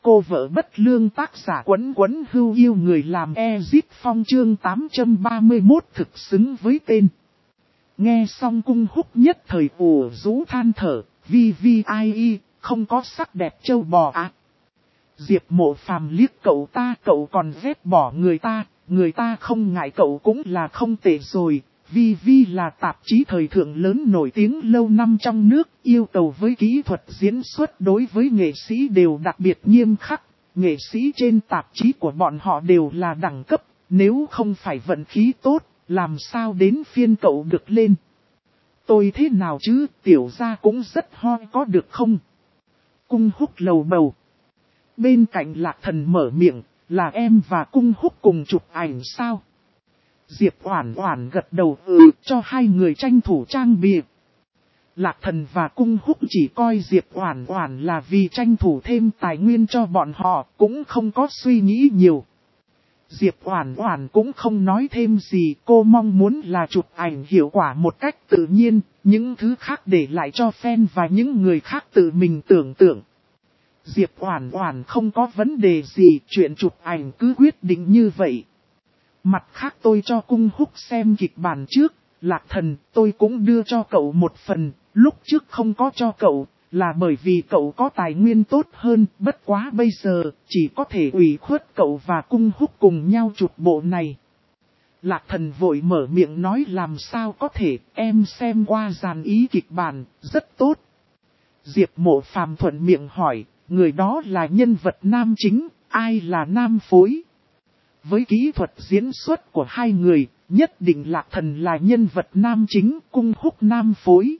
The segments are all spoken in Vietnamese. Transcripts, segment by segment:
Cô vợ bất lương tác giả Quấn Quấn Hưu yêu người làm Ezip Phong chương 831 thực xứng với tên. Nghe xong Cung Húc nhất thời ủ rũ than thở, VVIE, không có sắc đẹp châu bò à. Diệp Mộ Phàm liếc cậu ta, cậu còn ghét bỏ người ta không ngại cậu cũng là không tệ rồi. VV là tạp chí thời thượng lớn nổi tiếng lâu năm trong nước, yêu cầu với kỹ thuật diễn xuất đối với nghệ sĩ đều đặc biệt nghiêm khắc. Nghệ sĩ trên tạp chí của bọn họ đều là đẳng cấp, nếu không phải vận khí tốt, làm sao đến phiên cậu được lên. Tôi thế nào chứ, tiểu gia cũng rất hoi có được không? Cung Húc lầu bầu. Bên cạnh Lạc Thần mở miệng, là em và Cung Húc cùng chụp ảnh sao? Diệp Oản Oản gật đầu cho hai người tranh thủ trang bìa. Lạc Thần và Cung Húc chỉ coi Diệp Oản Oản là vì tranh thủ thêm tài nguyên cho bọn họ, cũng không có suy nghĩ nhiều. Diệp Oản Oản cũng không nói thêm gì, cô mong muốn là chụp ảnh hiệu quả một cách tự nhiên, những thứ khác để lại cho fan và những người khác tự mình tưởng tượng. Diệp Oản Oản không có vấn đề gì, chuyện chụp ảnh cứ quyết định như vậy. Mặt khác tôi cho Cung Húc xem kịch bản trước, Lạc Thần tôi cũng đưa cho cậu một phần, lúc trước không có cho cậu, là bởi vì cậu có tài nguyên tốt hơn, bất quá bây giờ, chỉ có thể ủy khuất cậu và Cung Húc cùng nhau chụp bộ này. Lạc Thần vội mở miệng nói làm sao có thể, em xem qua dàn ý kịch bản, rất tốt. Diệp Mộ Phàm thuận miệng hỏi, người đó là nhân vật nam chính, ai là nam phối? Với kỹ thuật diễn xuất của hai người, nhất định Lạc Thần là nhân vật nam chính, Cung Húc nam phối.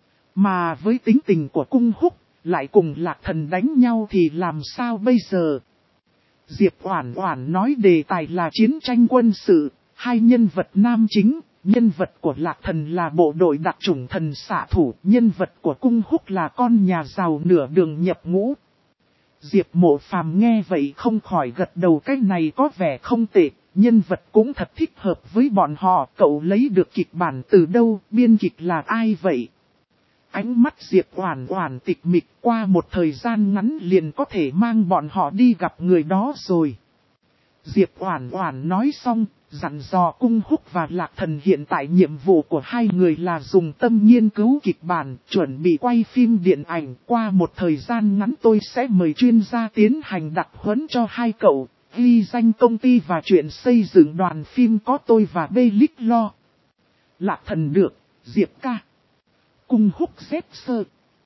Mà với tính tình của Cung Húc, lại cùng Lạc Thần đánh nhau thì làm sao bây giờ? Diệp Oản Oản nói đề tài là chiến tranh quân sự, hai nhân vật nam chính, nhân vật của Lạc Thần là bộ đội đặc chủng thần xạ thủ, nhân vật của Cung Húc là con nhà giàu nửa đường nhập ngũ. Diệp Mộ Phàm nghe vậy không khỏi gật đầu, cái này có vẻ không tệ, nhân vật cũng thật thích hợp với bọn họ, cậu lấy được kịch bản từ đâu, biên kịch là ai vậy? Ánh mắt Diệp Oản Oản tịch mịch, qua một thời gian ngắn liền có thể mang bọn họ đi gặp người đó rồi. Diệp Oản Oản nói xong, dặn dò Cung Húc và Lạc Thần hiện tại nhiệm vụ của hai người là dùng tâm nghiên cứu kịch bản, chuẩn bị quay phim điện ảnh. Qua một thời gian ngắn tôi sẽ mời chuyên gia tiến hành đặc huấn cho hai cậu, ghi danh công ty và chuyện xây dựng đoàn phim có tôi và Belic lo. Lạc Thần được, Diệp ca. Cung Húc xếp sơ.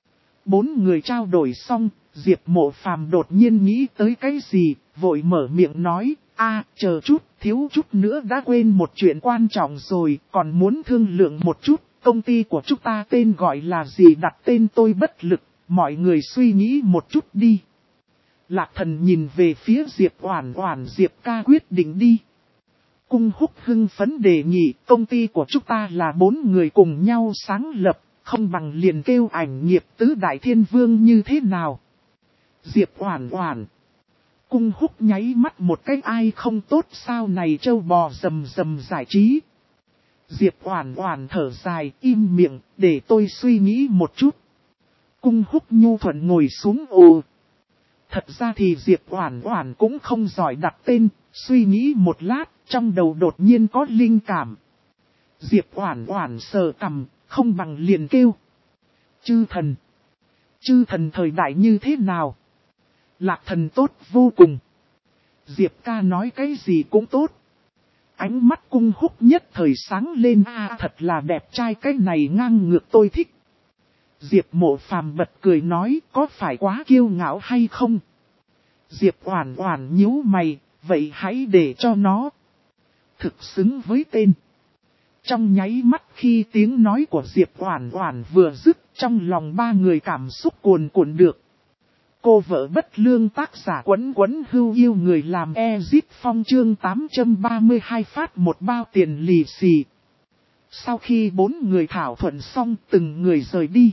Bốn người trao đổi xong, Diệp Mộ Phàm đột nhiên nghĩ tới cái gì, vội mở miệng nói, chờ chút, thiếu chút nữa đã quên một chuyện quan trọng rồi, còn muốn thương lượng một chút, công ty của chúng ta tên gọi là gì, đặt tên tôi bất lực, mọi người suy nghĩ một chút đi. Lạc Thần nhìn về phía Diệp Oản Oản, Diệp ca quyết định đi. Cung Húc hưng phấn đề nghị, công ty của chúng ta là 4 người cùng nhau sáng lập, không bằng liền kêu ảnh nghiệp tứ đại thiên vương như thế nào. Diệp Oản Oản. Cung Húc nháy mắt một cái, ai không tốt sao này trâu bò rầm rầm giải trí. Diệp Oản Oản thở dài, im miệng, để tôi suy nghĩ một chút. Cung Húc nhu thuận ngồi xuống Thật ra thì Diệp Oản Oản cũng không giỏi đặt tên, suy nghĩ một lát, trong đầu đột nhiên có linh cảm. Diệp Oản Oản sờ cằm, không bằng liền kêu Chư Thần. Chư Thần thời đại như thế nào? Lạc Thần tốt vô cùng. Diệp ca nói cái gì cũng tốt. Ánh mắt Cung Húc nhất thời sáng lên, thật là đẹp trai, cái này ngang ngược tôi thích. Diệp Mộ Phàm bật cười nói, có phải quá kiêu ngạo hay không? Diệp Oản Oản nhíu mày, vậy hãy để cho nó thực xứng với tên. Trong nháy mắt khi tiếng nói của Diệp Oản Oản vừa dứt, trong lòng ba người cảm xúc cuồn cuộn được. Cô vợ bất lương tác giả Quấn Quấn Hưu yêu người làm Ezip Phong chương 832 phát một bao tiền lì xì. Sau khi 4 người thảo thuận xong, từng người rời đi.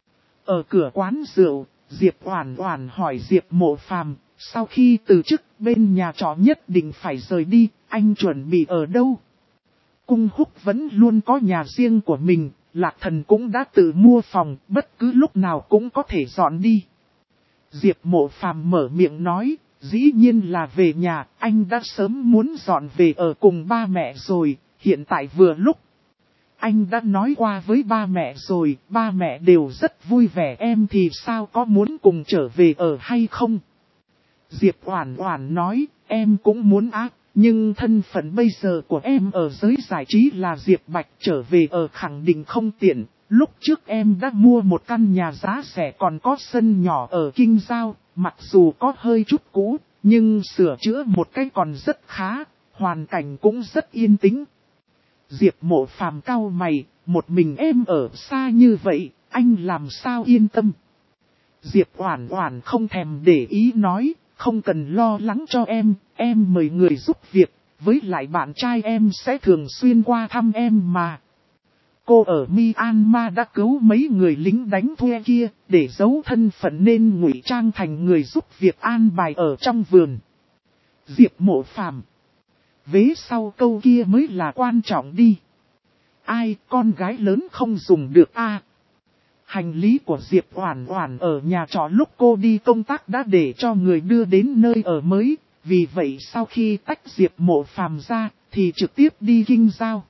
Ở cửa quán rượu, Diệp Oản Oản hỏi Diệp Mộ Phàm, sau khi từ chức bên nhà trọ nhất định phải rời đi, anh chuẩn bị ở đâu? Cung Húc vẫn luôn có nhà riêng của mình, Lạc Thần cũng đã tự mua phòng, bất cứ lúc nào cũng có thể dọn đi. Diệp Mộ Phàm mở miệng nói, dĩ nhiên là về nhà, anh đã sớm muốn dọn về ở cùng ba mẹ rồi, hiện tại vừa lúc. Anh đã nói qua với ba mẹ rồi, ba mẹ đều rất vui vẻ, em thì sao có muốn cùng trở về ở hay không? Diệp Oản Oản nói, em cũng muốn á, nhưng thân phận bây giờ của em ở giới giải trí là Diệp Bạch, trở về ở khẳng định không tiện. Lúc trước em đã mua một căn nhà giá rẻ còn có sân nhỏ ở Kinh Giao, mặc dù có hơi chút cũ, nhưng sửa chữa một cái còn rất khá, hoàn cảnh cũng rất yên tĩnh. Diệp Mộ Phàm cau mày, một mình em ở xa như vậy, anh làm sao yên tâm? Diệp Oản Oản không thèm để ý nói, không cần lo lắng cho em mời người giúp việc, với lại bạn trai em sẽ thường xuyên qua thăm em mà. Cô ở Myanmar đã cứu mấy người lính đánh thuê kia, để giấu thân phận nên ngụy trang thành người giúp việc an bài ở trong vườn. Diệp Mộ Phàm, vế sau câu kia mới là quan trọng đi. Ai, con gái lớn không dùng được a. Hành lý của Diệp Oản Oản ở nhà trọ lúc cô đi công tác đã để cho người đưa đến nơi ở mới, vì vậy sau khi tách Diệp Mộ Phàm ra, thì trực tiếp đi Kinh Giao.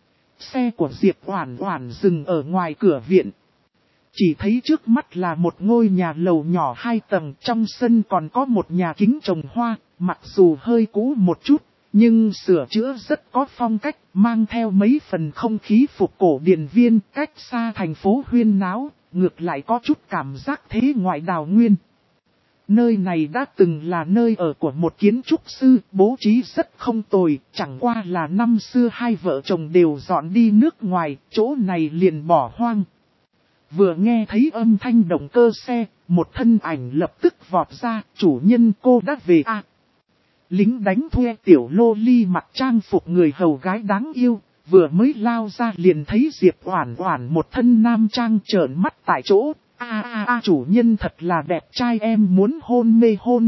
Xe của Diệp Oản Oản dừng ở ngoài cửa viện. Chỉ thấy trước mắt là một ngôi nhà lầu nhỏ 2 tầng, trong sân còn có một nhà kính trồng hoa, mặc dù hơi cũ một chút, nhưng sửa chữa rất có phong cách, mang theo mấy phần không khí phục cổ điển viên, cách xa thành phố huyên náo, ngược lại có chút cảm giác thế ngoại đào nguyên. Nơi này đã từng là nơi ở của một kiến trúc sư, bố trí rất không tồi, chẳng qua là năm xưa hai vợ chồng đều dọn đi nước ngoài, chỗ này liền bỏ hoang. Vừa nghe thấy âm thanh động cơ xe, một thân ảnh lập tức vọt ra, chủ nhân cô đã về à. Lính đánh thuê tiểu lô ly mặc trang phục người hầu gái đáng yêu, vừa mới lao ra liền thấy Diệp Oản Oản một thân nam trang trợn mắt tại chỗ. Chủ nhân thật là đẹp trai, em muốn hôn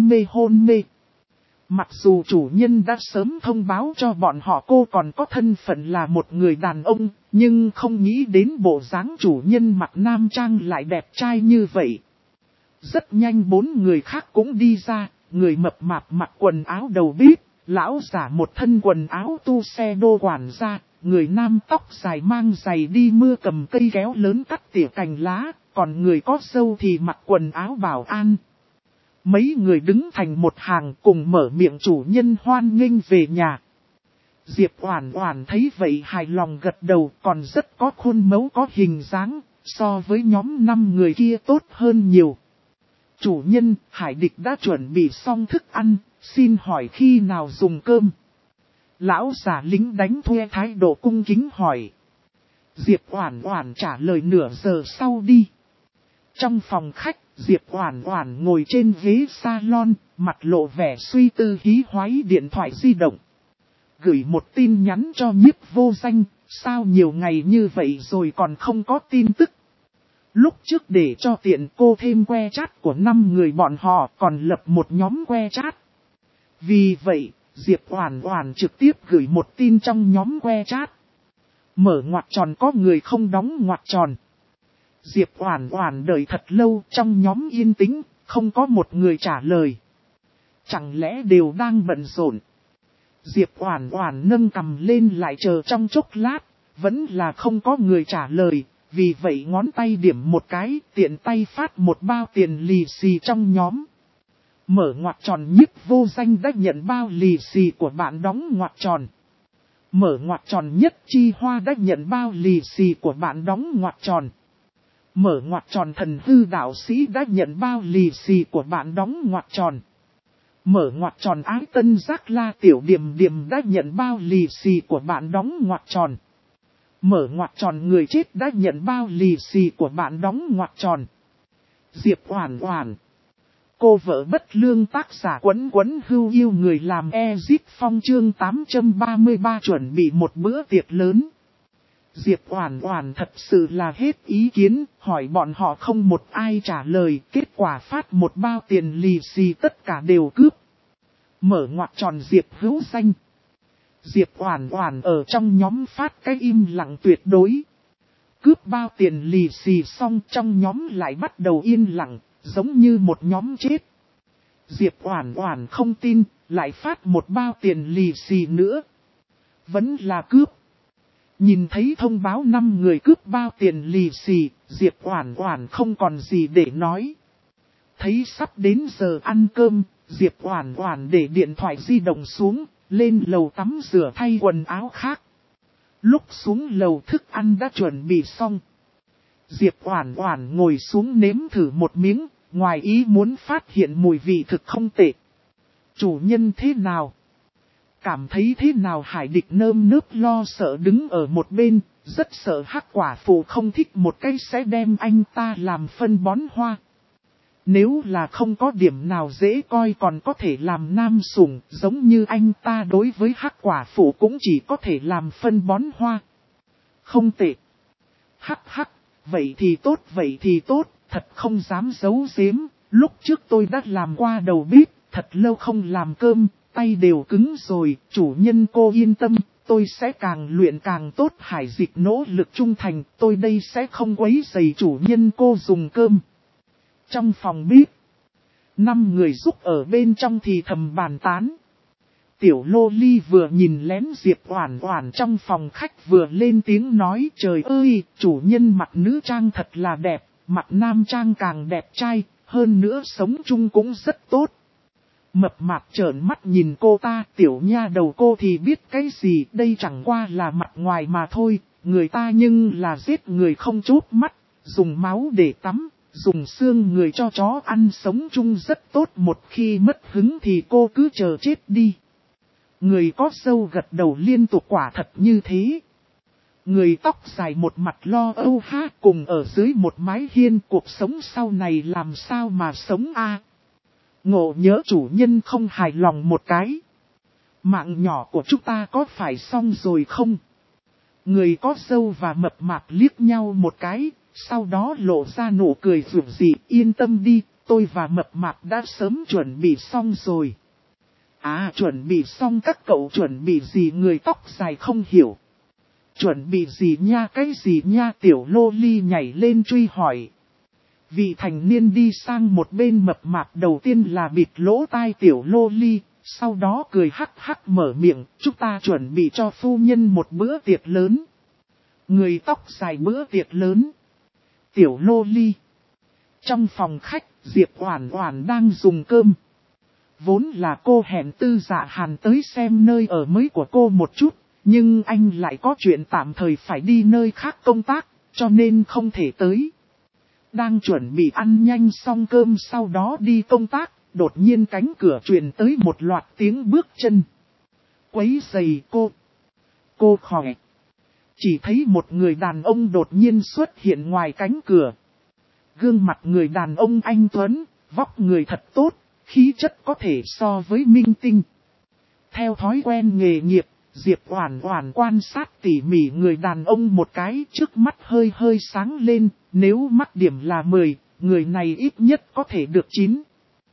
mê. Mặc dù chủ nhân đã sớm thông báo cho bọn họ cô còn có thân phận là một người đàn ông, nhưng không nghĩ đến bộ dáng chủ nhân mặc nam trang lại đẹp trai như vậy. Rất nhanh 4 người khác cũng đi ra, người mập mạp mặc quần áo đầu bếp, lão giả một thân quần áo tu xe đô quản gia, người nam tóc dài mang giày đi mưa cầm cây kéo lớn cắt tỉa cành lá, còn người có râu thì mặc quần áo bảo an. Mấy người đứng thành một hàng cùng mở miệng chủ nhân hoan nghênh về nhà. Diệp Oản Oản thấy vậy hài lòng gật đầu, còn rất có khuôn mẫu có hình dáng, so với nhóm 5 người kia tốt hơn nhiều. Chủ nhân, Hải Địch đã chuẩn bị xong thức ăn, xin hỏi khi nào dùng cơm? Lão giả lính đánh thuê thái độ cung kính hỏi. Diệp Oản Oản trả lời nửa giờ sau đi. Trong phòng khách, Diệp Oản Oản ngồi trên ghế salon, mặt lộ vẻ suy tư hí hoáy điện thoại di động. Gửi một tin nhắn cho Nhiếp Vô Danh, sao nhiều ngày như vậy rồi còn không có tin tức. Lúc trước để cho tiện cô thêm que chat của 5 người bọn họ còn lập một nhóm que chat. Vì vậy, Diệp Oản Oản trực tiếp gửi một tin trong nhóm que chat. Mở ngoặc tròn có người không đóng ngoặc tròn. Diệp Oản Oản đợi thật lâu trong nhóm yên tĩnh, không có một người trả lời. Chẳng lẽ đều đang bận rộn? Diệp Oản Oản nâng cằm lên lại chờ trong chốc lát, vẫn là không có người trả lời, vì vậy ngón tay điểm một cái, tiện tay phát một bao tiền lì xì trong nhóm. Mở ngoặc tròn Nhiếp Vô Danh đã nhận bao lì xì của bạn đóng ngoặc tròn. Mở ngoặc tròn Nhất Chi Hoa đã nhận bao lì xì của bạn đóng ngoặc tròn. Mở ngoặc tròn Thần Hư Đạo Sĩ đã nhận bao lì xì của bạn đóng ngoặc tròn. Mở ngoặc tròn Ái Tân Giác La Tiểu Điềm Điềm đã nhận bao lì xì của bạn đóng ngoặc tròn. Mở ngoặc tròn Người Chết đã nhận bao lì xì của bạn đóng ngoặc tròn. Diệp Oản Oản, cô vợ bất lương tác giả Quấn Quấn Hưu Yêu người làm Ezip Phong chương 833 chuẩn bị một bữa tiệc lớn. Diệp Oản Oản thật sự là hết ý kiến, hỏi bọn họ không một ai trả lời, kết quả phát một bao tiền lì xì tất cả đều cướp. Mở ngoặc tròn Diệp Hữu Danh. Diệp Oản Oản ở trong nhóm phát cái im lặng tuyệt đối. Cướp bao tiền lì xì xong trong nhóm lại bắt đầu yên lặng, giống như một nhóm chết. Diệp Oản Oản không tin, lại phát một bao tiền lì xì nữa. Vẫn là cướp. Nhìn thấy thông báo 5 người cướp bao tiền lì xì, Diệp Oản Oản không còn gì để nói. Thấy sắp đến giờ ăn cơm, Diệp Oản Oản để điện thoại di động xuống, lên lầu tắm rửa thay quần áo khác. Lúc xuống lầu thức ăn đã chuẩn bị xong. Diệp Oản Oản ngồi xuống nếm thử một miếng, ngoài ý muốn phát hiện mùi vị thực không tệ. Chủ nhân thế nào? Cảm thấy thế nào? Hải Địch nơm nớp lo sợ đứng ở một bên, rất sợ Hắc Quả Phụ không thích một cái sẽ đem anh ta làm phân bón hoa. Nếu là không có điểm nào dễ coi còn có thể làm nam sủng, giống như anh ta đối với Hắc Quả Phụ cũng chỉ có thể làm phân bón hoa. Không tệ. Hắc hắc, vậy thì tốt, thật không dám giấu giếm, lúc trước tôi đã làm qua đầu bếp, thật lâu không làm cơm, tay đều cứng rồi, chủ nhân cô yên tâm, tôi sẽ càng luyện càng tốt. Hải Dịch nỗ lực trung thành, tôi đây sẽ không quấy rầy chủ nhân cô dùng cơm. Trong phòng bếp, 5 người giúp ở bên trong thì thầm bàn tán. Tiểu Lô Ly vừa nhìn lén Diệp Oản Oản trong phòng khách vừa lên tiếng nói, trời ơi, chủ nhân mặc nữ trang thật là đẹp, mặc nam trang càng đẹp trai, hơn nữa sống chung cũng rất tốt. Mập mạp trợn mắt nhìn cô ta, tiểu nha đầu cô thì biết cái gì, đây chẳng qua là mặt ngoài mà thôi, người ta nhưng là giết người không chớp mắt, dùng máu để tắm, dùng xương người cho chó ăn, sống chung rất tốt, một khi mất hứng thì cô cứ chờ chết đi. Người có râu gật đầu liên tục, quả thật như thế. Người tóc dài một mặt lo âu ha, cùng ở dưới một mái hiên, cuộc sống sau này làm sao mà sống a? Ngộ nhớ chủ nhân không hài lòng một cái. Mạng nhỏ của chúng ta có phải xong rồi không? Người có râu và mập mạp liếc nhau một cái, sau đó lộ ra nụ cười rủ rỉ, yên tâm đi, tôi và mập mạp đã sớm chuẩn bị xong rồi. À, chuẩn bị xong? Các cậu chuẩn bị gì? Người tóc dài không hiểu. Chuẩn bị gì nha? Cái gì nha? Tiểu Lô Ly nhảy lên truy hỏi. Vị thành niên đi sang một bên mập mạp đầu tiên là bịt lỗ tai Tiểu Lô Ly, sau đó cười hắc hắc mở miệng, chúng ta chuẩn bị cho phu nhân một bữa tiệc lớn. Người tóc dài: bữa tiệc lớn? Tiểu Lô Ly. Trong phòng khách, Diệp Oản Oản đang dùng cơm. Vốn là cô hẹn Tư Dạ Hàn tới xem nơi ở mới của cô một chút, nhưng anh lại có chuyện tạm thời phải đi nơi khác công tác, cho nên không thể tới. Đang chuẩn bị ăn nhanh xong cơm sau đó đi công tác, đột nhiên cánh cửa truyền tới một loạt tiếng bước chân. Quấy rầy cô. Cô khỏe. Chỉ thấy một người đàn ông đột nhiên xuất hiện ngoài cánh cửa. Gương mặt người đàn ông anh tuấn, vóc người thật tốt, khí chất có thể so với minh tinh. Theo thói quen nghề nghiệp, Diệp Oản Oản quan sát tỉ mỉ người đàn ông một cái, trước mắt hơi hơi sáng lên, nếu mắc điểm là 10, người này ít nhất có thể được 9.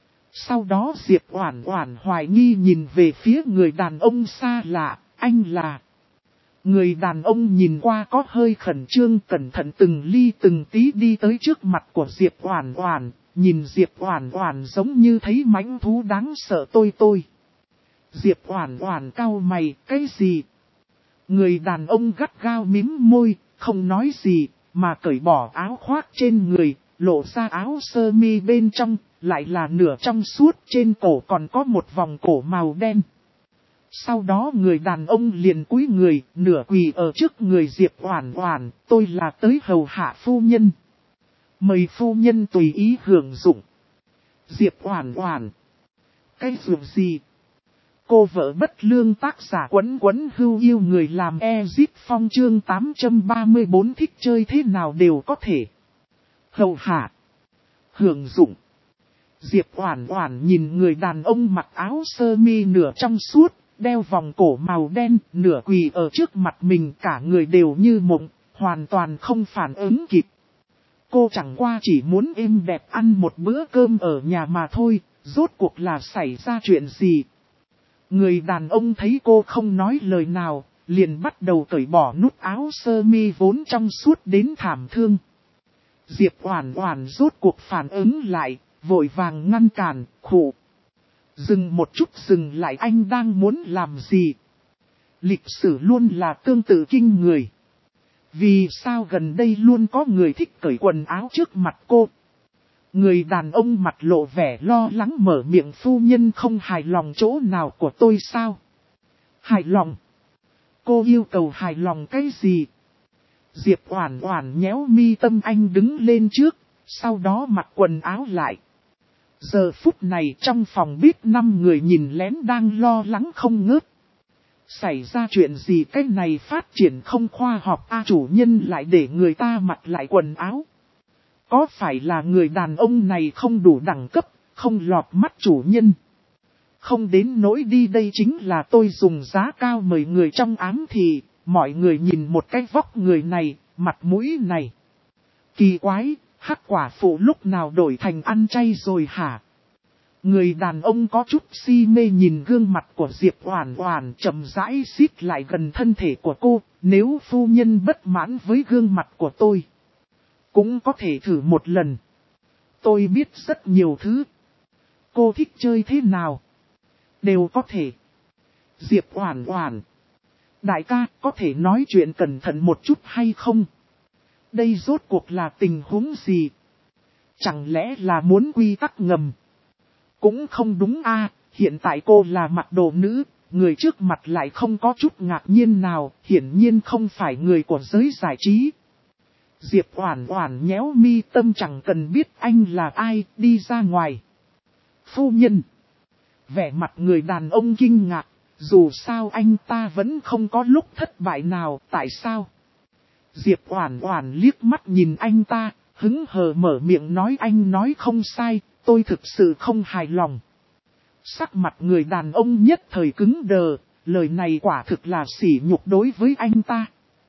Sau đó Diệp Oản Oản hoài nghi nhìn về phía người đàn ông xa lạ, anh là... Người đàn ông nhìn qua có hơi khẩn trương, cẩn thận từng ly từng tí đi tới trước mặt của Diệp Oản Oản, nhìn Diệp Oản Oản giống như thấy mãnh thú đáng sợ. Tôi. Diệp Oản Oản cau mày, cái gì? Người đàn ông gắt gao mím môi, không nói gì, mà cởi bỏ áo khoác trên người, lộ ra áo sơ mi bên trong, lại là nửa trong suốt, trên cổ còn có một vòng cổ màu đen. Sau đó người đàn ông liền cúi người, nửa quỳ ở trước người Diệp Oản Oản, tôi là tới hầu hạ phu nhân. Mời phu nhân tùy ý hưởng dụng. Diệp Oản Oản. Cái dụng gì? Cô vợ bất lương, tác giả Quấn Quấn Hưu yêu người làm Ezip Phong, chương 834, thích chơi thế nào đều có thể. Hầu hạ. Hưởng dụng. Diệp Oản Oản nhìn người đàn ông mặc áo sơ mi nửa trong suốt, đeo vòng cổ màu đen, nửa quỳ ở trước mặt mình, cả người đều như mộng, hoàn toàn không phản ứng kịp. Cô chẳng qua chỉ muốn êm đẹp ăn một bữa cơm ở nhà mà thôi, rốt cuộc là xảy ra chuyện gì? Người đàn ông thấy cô không nói lời nào, liền bắt đầu cởi bỏ nút áo sơ mi vốn trong suốt đến thảm thương. Diệp Oản Oản rốt cuộc phản ứng lại, vội vàng ngăn cản, khụ. Dừng một chút, dừng lại, anh đang muốn làm gì? Lịch sử luôn là tương tự kinh người. Vì sao gần đây luôn có người thích cởi quần áo trước mặt cô? Người đàn ông mặt lộ vẻ lo lắng mở miệng, phu nhân không hài lòng chỗ nào của tôi sao? Hài lòng? Cô yêu cầu hài lòng cái gì? Diệp Oản Oản nhéo mi tâm, anh đứng lên trước, sau đó mặc quần áo lại. Giờ phút này trong phòng bếp 5 người nhìn lén đang lo lắng không ngớt. Xảy ra chuyện gì, cái này phát triển không khoa học chủ nhân lại để người ta mặc lại quần áo. Có phải là người đàn ông này không đủ đẳng cấp, không lọt mắt chủ nhân? Không đến nỗi đi, đây chính là tôi dùng giá cao mời người trong ám thì, mọi người nhìn một cái vóc người này, mặt mũi này. Kỳ quái, Hắc quả phụ lúc nào đổi thành ăn chay rồi hả? Người đàn ông có chút si mê nhìn gương mặt của Diệp Oản Oản, chậm rãi xít lại gần thân thể của cô. Nếu phu nhân bất mãn với gương mặt của tôi, cũng có thể thử một lần. Tôi biết rất nhiều thứ. Cô thích chơi thế nào? Đều có thể. Diệp Oản Oản, đại ca có thể nói chuyện cẩn thận một chút hay không? Đây rốt cuộc là tình huống gì? Chẳng lẽ là muốn quy tắc ngầm? Cũng không đúng a, hiện tại cô là mặc đồ nữ, người trước mặt lại không có chút ngạc nhiên nào, hiển nhiên không phải người của giới giải trí. Diệp Oản Oản nhéo mi tâm, chẳng cần biết anh là ai, đi ra ngoài. Phu nhân. Vẻ mặt người đàn ông kinh ngạc, dù sao anh ta vẫn không có lúc thất bại nào, tại sao? Diệp Oản Oản liếc mắt nhìn anh ta, hứng hờ mở miệng nói, anh nói không sai, tôi thực sự không hài lòng. Sắc mặt người đàn ông nhất thời cứng đờ, lời này quả thực là sỉ nhục đối với anh ta.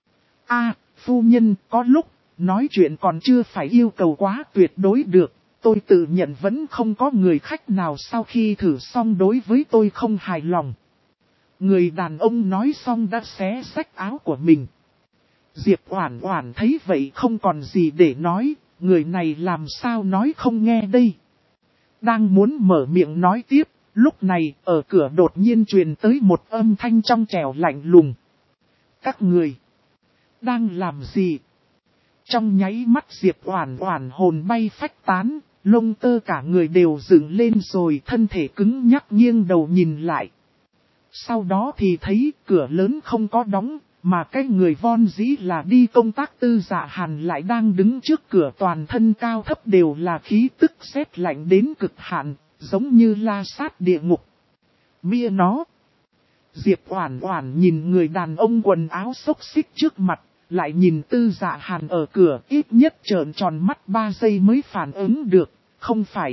Phu nhân, có lúc, nói chuyện còn chưa phải yêu cầu quá tuyệt đối được, tôi tự nhận vẫn không có người khách nào sau khi thử xong đối với tôi không hài lòng. Người đàn ông nói xong đã xé xách áo của mình. Diệp Oản Oản thấy vậy không còn gì để nói, người này làm sao nói không nghe đây. Đang muốn mở miệng nói tiếp, lúc này ở cửa đột nhiên truyền tới một âm thanh trong trẻo lạnh lùng. Các người đang làm gì? Trong nháy mắt Diệp Oản Oản hồn bay phách tán, lông tơ cả người đều dựng lên rồi, thân thể cứng nhắc nghiêng đầu nhìn lại. Sau đó thì thấy cửa lớn không có đóng, mà cái người von dĩ là đi công tác Tư Dạ Hàn lại đang đứng trước cửa, toàn thân cao thấp đều là khí tức sét lạnh đến cực hạn, giống như la sát địa ngục. Mia nó. Diệp Oản Oản nhìn người đàn ông quần áo xốc xích trước mặt, lại nhìn Tư Dạ Hàn ở cửa, ít nhất trợn tròn mắt 3 giây mới phản ứng được, không phải,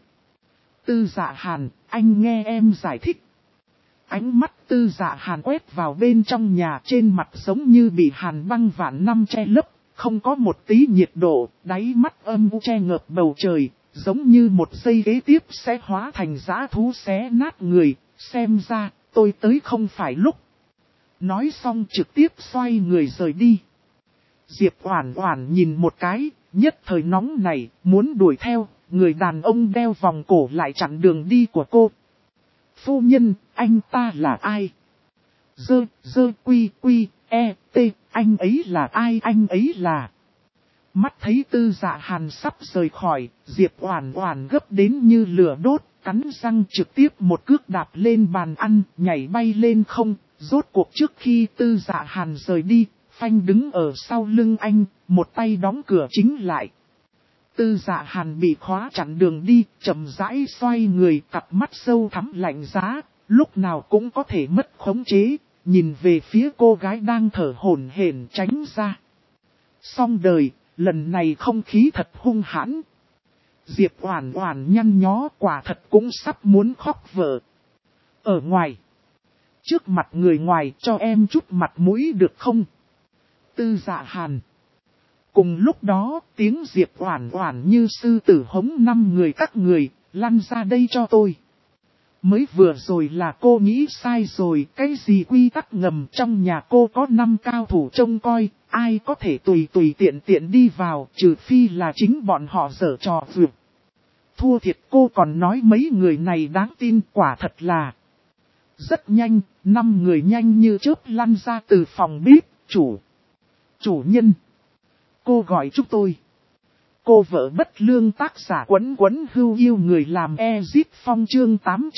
Tư Dạ Hàn, anh nghe em giải thích. Ánh mắt Tư Dạ Hàn quét vào bên trong nhà, trên mặt giống như bị hàn băng vạn năm che lấp, không có một tí nhiệt độ, đáy mắt âm u che ngợp bầu trời, giống như một giây kế tiếp sẽ hóa thành dã thú xé nát người, xem ra, tôi tới không phải lúc. Nói xong trực tiếp xoay người rời đi. Diệp Oản Oản nhìn một cái, nhất thời nóng nảy, muốn đuổi theo, người đàn ông đeo vòng cổ lại chặn đường đi của cô. Phu nhân, anh ta là ai? Anh ấy là ai? Anh ấy là... Mắt thấy Tư Dạ Hàn sắp rời khỏi, Diệp Oản Oản gấp đến như lửa đốt, cắn răng trực tiếp một cước đạp lên bàn ăn, nhảy bay lên không. Rốt cuộc trước khi Tư Dạ Hàn rời đi, phanh đứng ở sau lưng anh, một tay đóng cửa chính lại. Tư Dạ Hàn bị khóa chặn đường đi, chậm rãi xoay người, cặp mắt sâu thẳm lạnh giá, lúc nào cũng có thể mất khống chế, nhìn về phía cô gái đang thở hổn hển tránh ra. Xong đời, lần này không khí thật hung hãn. Diệp Oản Oản nhăn nhó, quả thật cũng sắp muốn khóc vợ. Ở ngoài, trước mặt người ngoài cho em chút mặt mũi được không? Tư Dạ Hàn. Cùng lúc đó, tiếng Diệp Oản Oản như sư tử hống 5 người, các người, lăn ra đây cho tôi. Mới vừa rồi là cô nghĩ sai rồi, cái gì quy tắc ngầm trong nhà cô có 5 cao thủ trông coi, ai có thể tùy tiện đi vào, trừ phi là chính bọn họ giở trò vượt. Thua thiệt cô còn nói mấy người này đáng tin, quả thật là. Rất nhanh, 5 người nhanh như chớp lăn ra từ phòng bếp. Chủ nhân. Cô gọi chúng tôi. Cô vợ bất lương tác giả Quấn Hưu yêu người làm Ezit Phong chương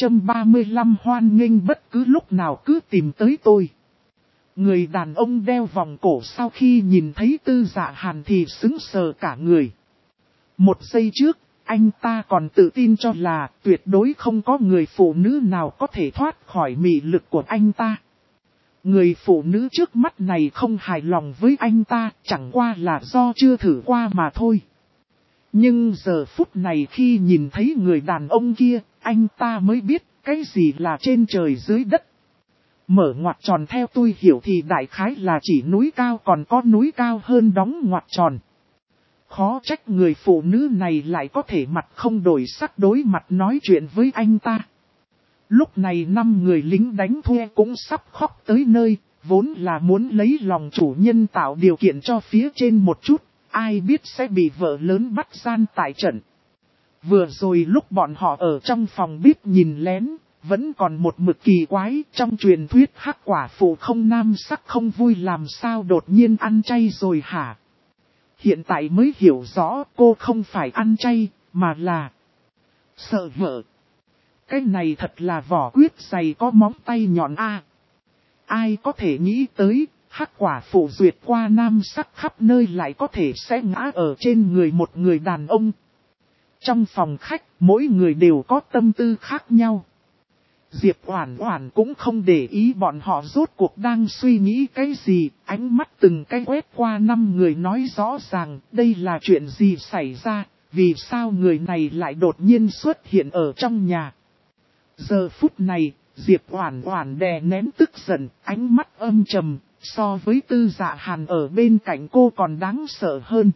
835 hoan nghênh bất cứ lúc nào cứ tìm tới tôi. Người đàn ông đeo vòng cổ sau khi nhìn thấy Tư Dạ Hàn thì sững sờ cả người. Một giây trước, anh ta còn tự tin cho là tuyệt đối không có người phụ nữ nào có thể thoát khỏi mị lực của anh ta. Người phụ nữ trước mắt này không hài lòng với anh ta, chẳng qua là do chưa thử qua mà thôi. Nhưng giờ phút này khi nhìn thấy người đàn ông kia, anh ta mới biết cái gì là trên trời dưới đất. Mở ngoặc tròn theo tôi hiểu thì đại khái là chỉ núi cao còn có núi cao hơn đóng ngoặc tròn. Khó trách người phụ nữ này lại có thể mặt không đổi sắc đối mặt nói chuyện với anh ta. Lúc này 5 người lính đánh thuê cũng sắp khóc tới nơi, vốn là muốn lấy lòng chủ nhân tạo điều kiện cho phía trên một chút, ai biết sẽ bị vợ lớn bắt gian tại trận. Vừa rồi lúc bọn họ ở trong phòng bếp nhìn lén, vẫn còn một mực kỳ quái, trong truyền thuyết hắc quả phụ không nam sắc không vui làm sao đột nhiên ăn chay rồi hả? Hiện tại mới hiểu rõ cô không phải ăn chay, mà là sợ vợ. Cái này thật là vỏ quyết dày có móng tay nhọn a. Ai có thể nghĩ tới, hắc quả phụ duyệt qua nam sắc khắp nơi lại có thể sẽ ngã ở trên người một người đàn ông. Trong phòng khách, mỗi người đều có tâm tư khác nhau. Diệp Oản Oản cũng không để ý bọn họ rốt cuộc đang suy nghĩ cái gì, ánh mắt từng cái quét qua 5 người nói rõ ràng đây là chuyện gì xảy ra, vì sao người này lại đột nhiên xuất hiện ở trong nhà. Giờ phút này, Diệp Oản Oản đè nén tức giận, ánh mắt âm trầm, so với Tư Dạ Hàn ở bên cạnh cô còn đáng sợ hơn.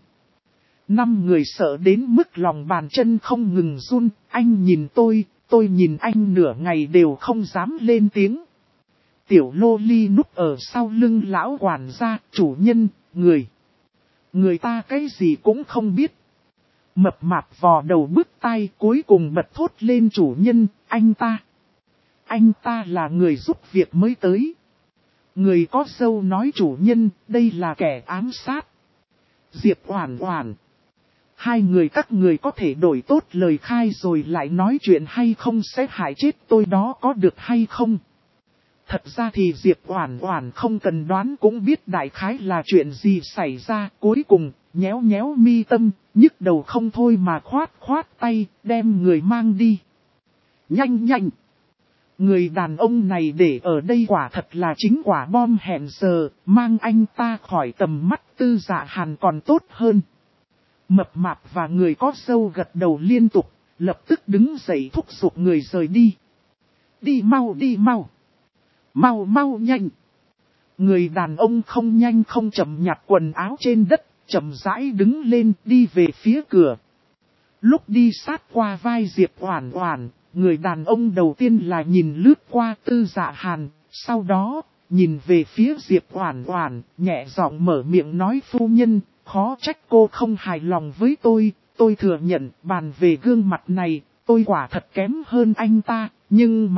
5 người sợ đến mức lòng bàn chân không ngừng run, anh nhìn tôi nhìn anh nửa ngày đều không dám lên tiếng. Tiểu lô ly núp ở sau lưng lão quản gia, chủ nhân, người ta cái gì cũng không biết. Mập mạp vò đầu bứt tai cuối cùng bật thốt lên chủ nhân, anh ta là người giúp việc mới tới. Người có sâu nói chủ nhân, đây là kẻ ám sát. Diệp Oản Oản. 2 người các người có thể đổi tốt lời khai rồi lại nói chuyện hay không sẽ hại chết tôi đó có được hay không? Thật ra thì Diệp Oản Oản không cần đoán cũng biết đại khái là chuyện gì xảy ra, cuối cùng, nhéo mi tâm, nhức đầu không thôi mà khoát tay, đem người mang đi. Nhanh! Người đàn ông này để ở đây quả thật là chính quả bom hẹn giờ, mang anh ta khỏi tầm mắt Tư Dạ Hàn còn tốt hơn. Mập mạp và người có râu gật đầu liên tục, lập tức đứng dậy thúc giục người rời đi. Đi mau! Mau nhanh! Người đàn ông không nhanh không chậm nhặt quần áo trên đất, chậm rãi đứng lên đi về phía cửa. Lúc đi sát qua vai Diệp Oản Oản, người đàn ông đầu tiên là nhìn lướt qua Tư Dạ Hàn, sau đó, nhìn về phía Diệp Oản Oản, nhẹ giọng mở miệng nói phu nhân, khó trách cô không hài lòng với tôi thừa nhận bàn về gương mặt này, tôi quả thật kém hơn anh ta, nhưng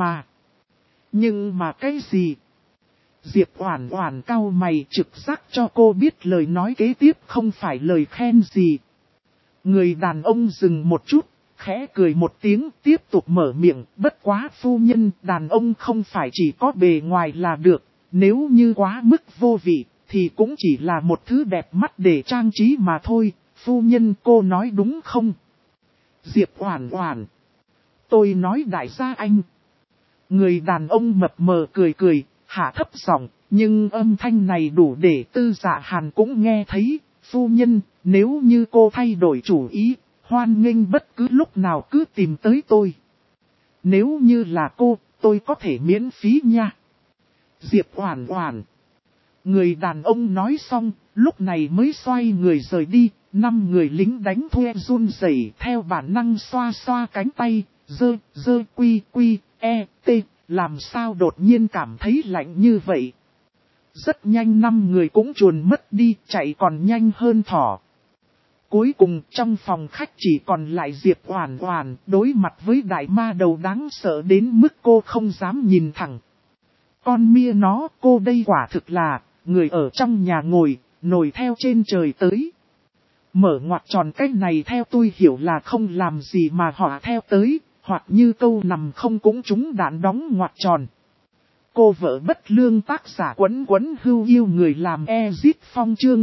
mà cái gì? Diệp Oản Oản cau mày trực giác cho cô biết lời nói kế tiếp không phải lời khen gì. Người đàn ông dừng một chút, khẽ cười một tiếng tiếp tục mở miệng, bất quá phu nhân, đàn ông không phải chỉ có bề ngoài là được, nếu như quá mức vô vị, thì cũng chỉ là một thứ đẹp mắt để trang trí mà thôi, phu nhân cô nói đúng không? Diệp Oản Oản. Tôi nói đại gia anh. Người đàn ông mập mờ cười, hạ thấp giọng, nhưng âm thanh này đủ để Tư Dạ Hàn cũng nghe thấy, phu nhân, nếu như cô thay đổi chủ ý, hoan nghênh bất cứ lúc nào cứ tìm tới tôi. Nếu như là cô, tôi có thể miễn phí nha. Diệp Oản Oản. Người đàn ông nói xong, lúc này mới xoay người rời đi, 5 người lính đánh thuê run rẩy theo bản năng xoa cánh tay, dơ quy, T, làm sao đột nhiên cảm thấy lạnh như vậy. Rất nhanh 5 người cũng chuồn mất đi, chạy còn nhanh hơn thỏ. Cuối cùng trong phòng khách chỉ còn lại Diệp Oản Oản, đối mặt với đại ma đầu đáng sợ đến mức cô không dám nhìn thẳng. Con mia nó, cô đây quả thực là, người ở trong nhà ngồi, nổi theo trên trời tới. Mở ngoặc tròn cách này theo tôi hiểu là không làm gì mà họ theo tới, hoặc như câu nằm không cũng trúng đạn đóng ngoặc tròn. Cô vợ bất lương tác giả Quấn Quấn Hưu yêu người làm Ezit Phong chương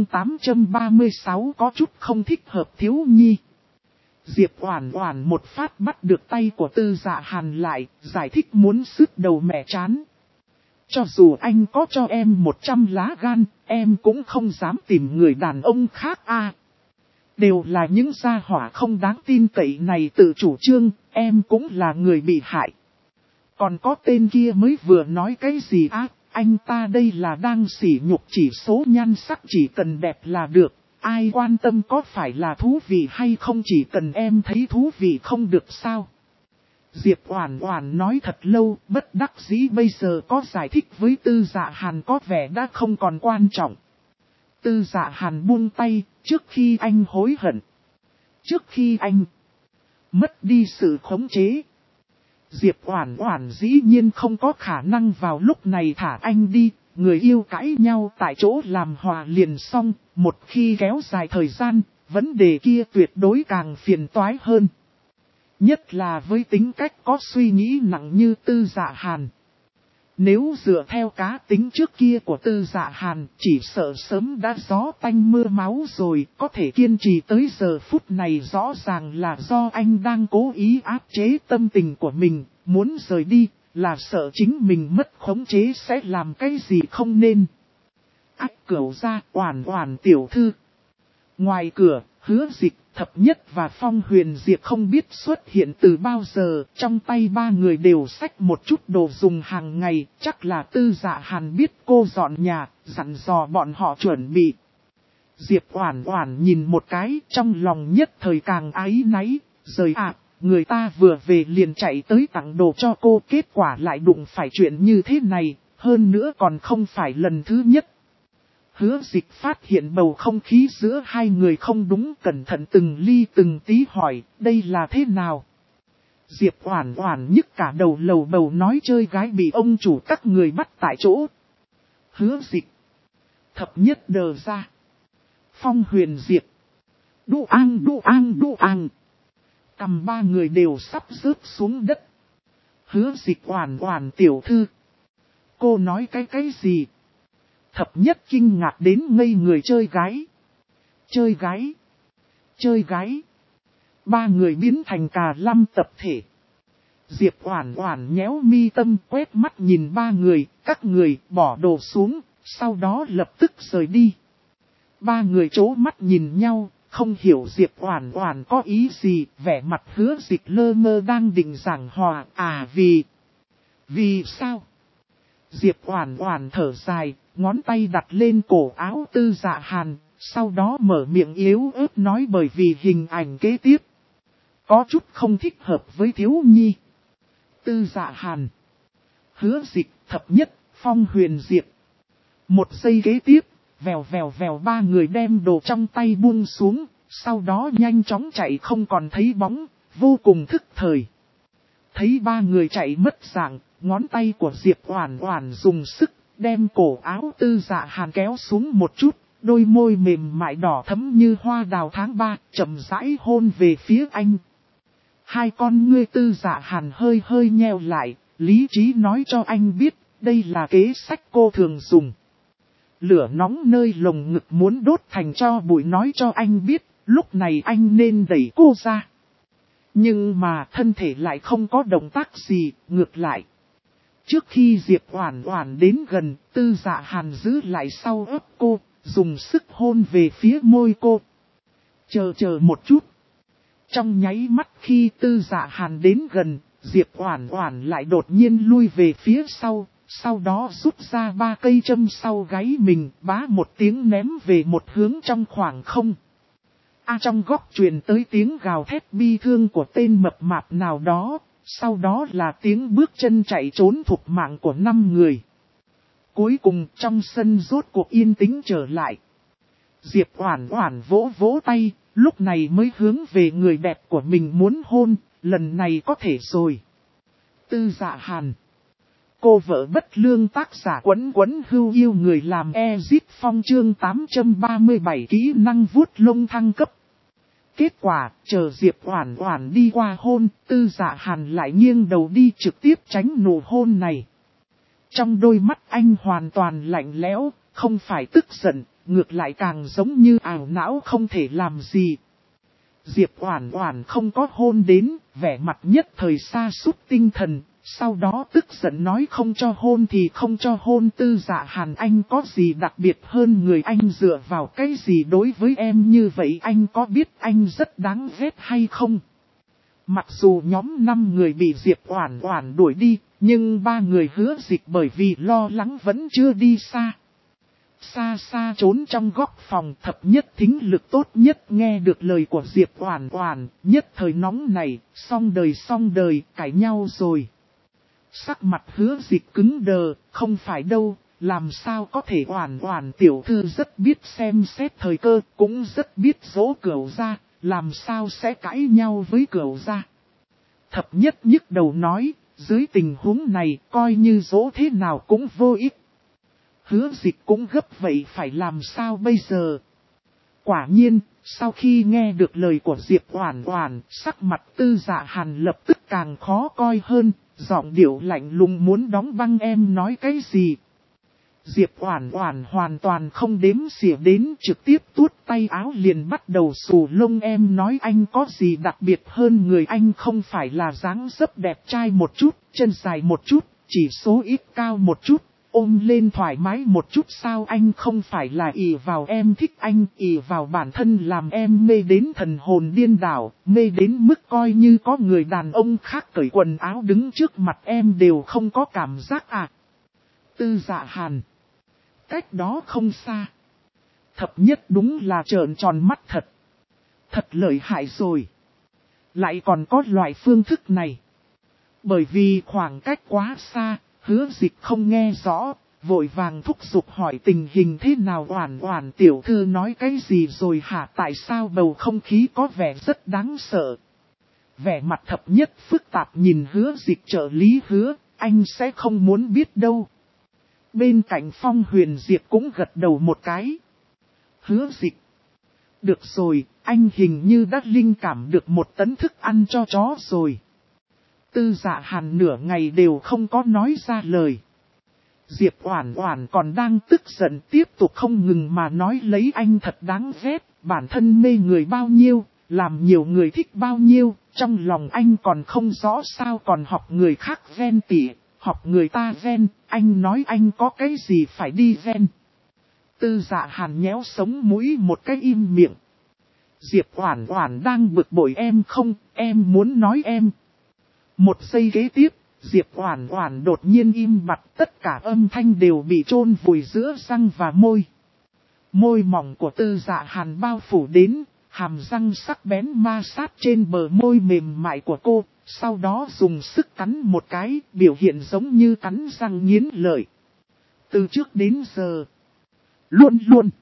836 có chút không thích hợp thiếu nhi. Diệp Oản Oản một phát bắt được tay của Tư Dạ Hàn lại, giải thích muốn sứt đầu mẹ chán. Cho dù anh có cho em 100 lá gan, em cũng không dám tìm người đàn ông khác a. Đều là những gia hỏa không đáng tin cậy này tự chủ trương, em cũng là người bị hại. Còn có tên kia mới vừa nói cái gì á, anh ta đây là đang sỉ nhục chỉ số nhan sắc, chỉ cần đẹp là được, ai quan tâm có phải là thú vị hay không, chỉ cần em thấy thú vị không được sao. Diệp Oản Oản nói thật lâu, bất đắc dĩ bây giờ có giải thích với Tư Dạ Hàn có vẻ đã không còn quan trọng. Tư Dạ Hàn buông tay, trước khi anh hối hận. Trước khi anh mất đi sự khống chế. Diệp Oản Oản dĩ nhiên không có khả năng vào lúc này thả anh đi, người yêu cãi nhau tại chỗ làm hòa liền xong, một khi kéo dài thời gian, vấn đề kia tuyệt đối càng phiền toái hơn. Nhất là với tính cách có suy nghĩ nặng như Tư Dạ Hàn. Nếu dựa theo cá tính trước kia của Tư Dạ Hàn, chỉ sợ sớm đã gió tanh mưa máu rồi, có thể kiên trì tới giờ phút này rõ ràng là do anh đang cố ý áp chế tâm tình của mình, muốn rời đi, là sợ chính mình mất khống chế sẽ làm cái gì không nên. Ách Cửu ra, Oản Oản tiểu thư. Ngoài cửa, Hứa Dịch, Thập Nhất và Phong Huyền Diệp không biết xuất hiện từ bao giờ, trong tay ba người đều xách một chút đồ dùng hàng ngày, chắc là Tư Dạ Hàn biết cô dọn nhà, dặn dò bọn họ chuẩn bị. Diệp Oản Oản nhìn một cái, trong lòng nhất thời càng áy náy, rời người ta vừa về liền chạy tới tặng đồ cho cô, kết quả lại đụng phải chuyện như thế này, hơn nữa còn không phải lần thứ nhất. Hứa Dịch phát hiện bầu không khí giữa hai người không đúng, cẩn thận từng ly từng tí hỏi, đây là thế nào? Diệp Oản Oản nhức cả đầu lầu bầu nói chơi gái bị ông chủ các người bắt tại chỗ. Hứa Dịch, Thập Nhất đờ ra. Phong Huyền Diệp, đu ang. Cầm ba người đều sắp rớt xuống đất. Hứa Dịch Oản Oản tiểu thư. Cô nói cái gì? Thập Nhất kinh ngạc đến ngây người. Chơi gái. Ba người biến thành cà lăm tập thể. Diệp Oản Oản nhéo mi tâm quét mắt nhìn ba người, các người bỏ đồ xuống, sau đó lập tức rời đi. Ba người trố mắt nhìn nhau, không hiểu Diệp Oản Oản có ý gì, vẻ mặt Hứa Dịch lơ ngơ đang định giảng hòa, vì sao? Diệp Oản Oản thở dài, ngón tay đặt lên cổ áo Tư Dạ Hàn, sau đó mở miệng yếu ớt nói bởi vì hình ảnh kế tiếp có chút không thích hợp với thiếu nhi. Tư Dạ Hàn, Hứa Dịch, Thập Nhất, Phong Huyền Diệp. Một giây kế tiếp, vèo ba người đem đồ trong tay buông xuống, sau đó nhanh chóng chạy không còn thấy bóng, vô cùng thức thời. Thấy ba người chạy mất dạng, ngón tay của Diệp Oản Oản dùng sức, đem cổ áo Tư Dạ Hàn kéo xuống một chút, đôi môi mềm mại đỏ thẫm như hoa đào tháng 3, chậm rãi hôn về phía anh. Hai con ngươi Tư Dạ Hàn hơi nheo lại, lý trí nói cho anh biết, đây là kế sách cô thường dùng. Lửa nóng nơi lồng ngực muốn đốt thành tro bụi nói cho anh biết, lúc này anh nên đẩy cô ra. Nhưng mà thân thể lại không có động tác gì, ngược lại. Trước khi Diệp Oản Oản đến gần, Tư Dạ Hàn giữ lại sau ấp cô, dùng sức hôn về phía môi cô. Chờ một chút. Trong nháy mắt khi Tư Dạ Hàn đến gần, Diệp Oản Oản lại đột nhiên lui về phía sau đó rút ra 3 cây châm sau gáy mình, bá một tiếng ném về một hướng trong khoảng không. Trong góc truyền tới tiếng gào thét bi thương của tên mập mạp nào đó, sau đó là tiếng bước chân chạy trốn thục mạng của 5 người. Cuối cùng trong sân rốt cuộc yên tĩnh trở lại. Diệp Oản Oản vỗ vỗ tay, lúc này mới hướng về người đẹp của mình muốn hôn, lần này có thể rồi. Tư Dạ Hàn. Cô vợ bất lương tác giả Quấn Quấn Hưu yêu người làm Ezit Phong chương 837 kỹ năng vuốt lông thăng cấp. Kết quả, chờ Diệp Oản Oản đi qua hôn, Tư Dạ Hàn lại nghiêng đầu đi trực tiếp tránh nụ hôn này. Trong đôi mắt anh hoàn toàn lạnh lẽo, không phải tức giận, ngược lại càng giống như ảo não không thể làm gì. Diệp Oản Oản không có hôn đến, vẻ mặt nhất thời sa sút tinh thần, sau đó tức giận nói không cho hôn thì không cho hôn. Tư Dạ Hàn, anh có gì đặc biệt hơn người, anh dựa vào cái gì đối với em như vậy, anh có biết anh rất đáng ghét hay không? Mặc dù nhóm 5 người bị Diệp Oản Oản đuổi đi, nhưng 3 người Hứa Dịch bởi vì lo lắng vẫn chưa đi xa. Xa xa trốn trong góc phòng, thập nhất thính lực tốt nhất nghe được lời của Diệp Oản Oản, nhất thời nóng này, xong đời, cãi nhau rồi. Sắc mặt Hứa Dịch cứng đờ, không phải đâu, làm sao có thể. Oản Oản tiểu thư rất biết xem xét thời cơ, cũng rất biết dỗ Cửu gia, làm sao sẽ cãi nhau với Cửu gia. Thập nhất nhức đầu nói, dưới tình huống này coi như dỗ thế nào cũng vô ích. Hứa Dịch cũng gấp vậy phải làm sao bây giờ? Quả nhiên, sau khi nghe được lời của Diệp Oản Oản, sắc mặt Tư Dạ Hàn lập tức càng khó coi hơn, giọng điệu lạnh lùng muốn đóng băng. Em nói cái gì? Diệp Oản Oản hoàn toàn không đếm xỉa đến, trực tiếp tuốt tay áo liền bắt đầu xù lông. Em nói anh có gì đặc biệt hơn người, anh không phải là dáng dấp đẹp trai một chút, chân dài một chút, chỉ số ít cao một chút, ôm lên thoải mái một chút sao? Anh không phải là ỷ vào em thích anh, ỷ vào bản thân làm em mê đến thần hồn điên đảo, mê đến mức coi như có người đàn ông khác cởi quần áo đứng trước mặt em đều không có cảm giác à? Tư Dạ Hàn. Cách đó không xa. Thập nhất đúng là trợn tròn mắt thật. Thật lợi hại rồi. Lại còn có loại phương thức này. Bởi vì khoảng cách quá xa, Hứa Dịch không nghe rõ, vội vàng thúc giục hỏi tình hình thế nào. Oản Oản tiểu thư nói cái gì rồi hả? Tại sao bầu không khí có vẻ rất đáng sợ? Vẻ mặt thập nhất phức tạp nhìn Hứa Dịch. Trợ lý Hứa, anh sẽ không muốn biết đâu. Bên cạnh Phong Huyền Diệp cũng gật đầu một cái. Hứa Dịch. Được rồi, anh hình như đã linh cảm được 1 tấn thức ăn cho chó rồi. Tư Dạ Hàn nửa ngày đều không có nói ra lời. Diệp Oản Oản còn đang tức giận tiếp tục không ngừng mà nói lấy anh thật đáng ghét, bản thân mê người bao nhiêu, làm nhiều người thích bao nhiêu, trong lòng anh còn không rõ sao còn học người khác ghen tị, học người ta ghen, anh nói anh có cái gì phải đi ghen. Tư Dạ Hàn nhéo sống mũi một cái im miệng. Diệp Oản Oản đang bực bội. Em không, em muốn nói em. Một giây kế tiếp, Diệp Oản Oản đột nhiên im bặt, tất cả âm thanh đều bị chôn vùi giữa răng và môi. Môi mỏng của Tư Dạ Hàn bao phủ đến, hàm răng sắc bén ma sát trên bờ môi mềm mại của cô, sau đó dùng sức cắn một cái, biểu hiện giống như cắn răng nghiến lợi. Từ trước đến giờ, luôn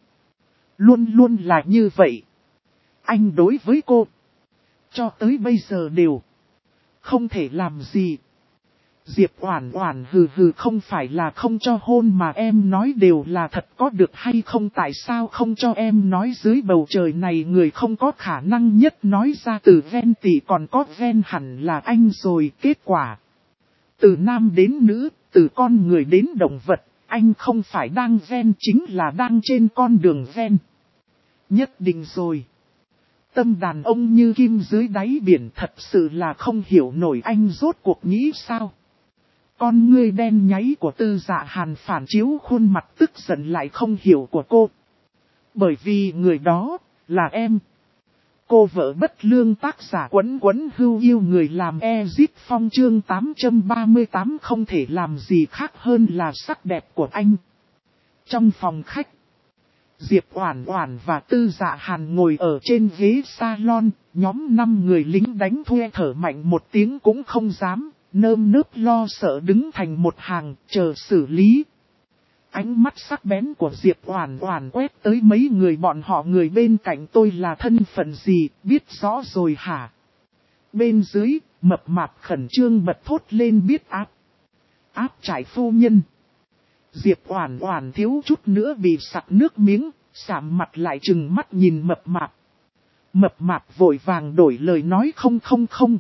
luôn là như vậy. Anh đối với cô, cho tới bây giờ đều không thể làm gì. Diệp Oản Oản hừ hừ, không phải là không cho hôn mà em nói đều là thật, có được hay không? Tại sao không cho em nói? Dưới bầu trời này người không có khả năng nhất nói ra từ ghen tị còn có ghen hẳn là anh rồi. Kết quả, từ nam đến nữ, từ con người đến động vật, anh không phải đang ghen chính là đang trên con đường ghen. Nhất định rồi. Tâm đàn ông như kim dưới đáy biển, thật sự là không hiểu nổi anh rốt cuộc nghĩ sao. Con ngươi đen nháy của Tư Dạ Hàn phản chiếu khuôn mặt tức giận lại không hiểu của cô. Bởi vì người đó, là em. Cô vợ bất lương tác giả Quấn Quấn Hưu yêu người làm Ezit Phong chương 838 không thể làm gì khác hơn là sắc đẹp của anh. Trong phòng khách, Diệp Oản Oản và Tư Dạ Hàn ngồi ở trên ghế salon, nhóm 5 người lính đánh thuê thở mạnh một tiếng cũng không dám, nơm nớp lo sợ đứng thành một hàng, chờ xử lý. Ánh mắt sắc bén của Diệp Oản Oản quét tới mấy người bọn họ, người bên cạnh tôi là thân phận gì, biết rõ rồi hả? Bên dưới, mập mạp khẩn trương bật thốt lên, biết áp. Áp trại phu nhân. Diệp Oản Oản thiếu chút nữa bị sặc nước miếng, sạm mặt lại trừng mắt nhìn mập mạp. Mập mạp vội vàng đổi lời nói, không.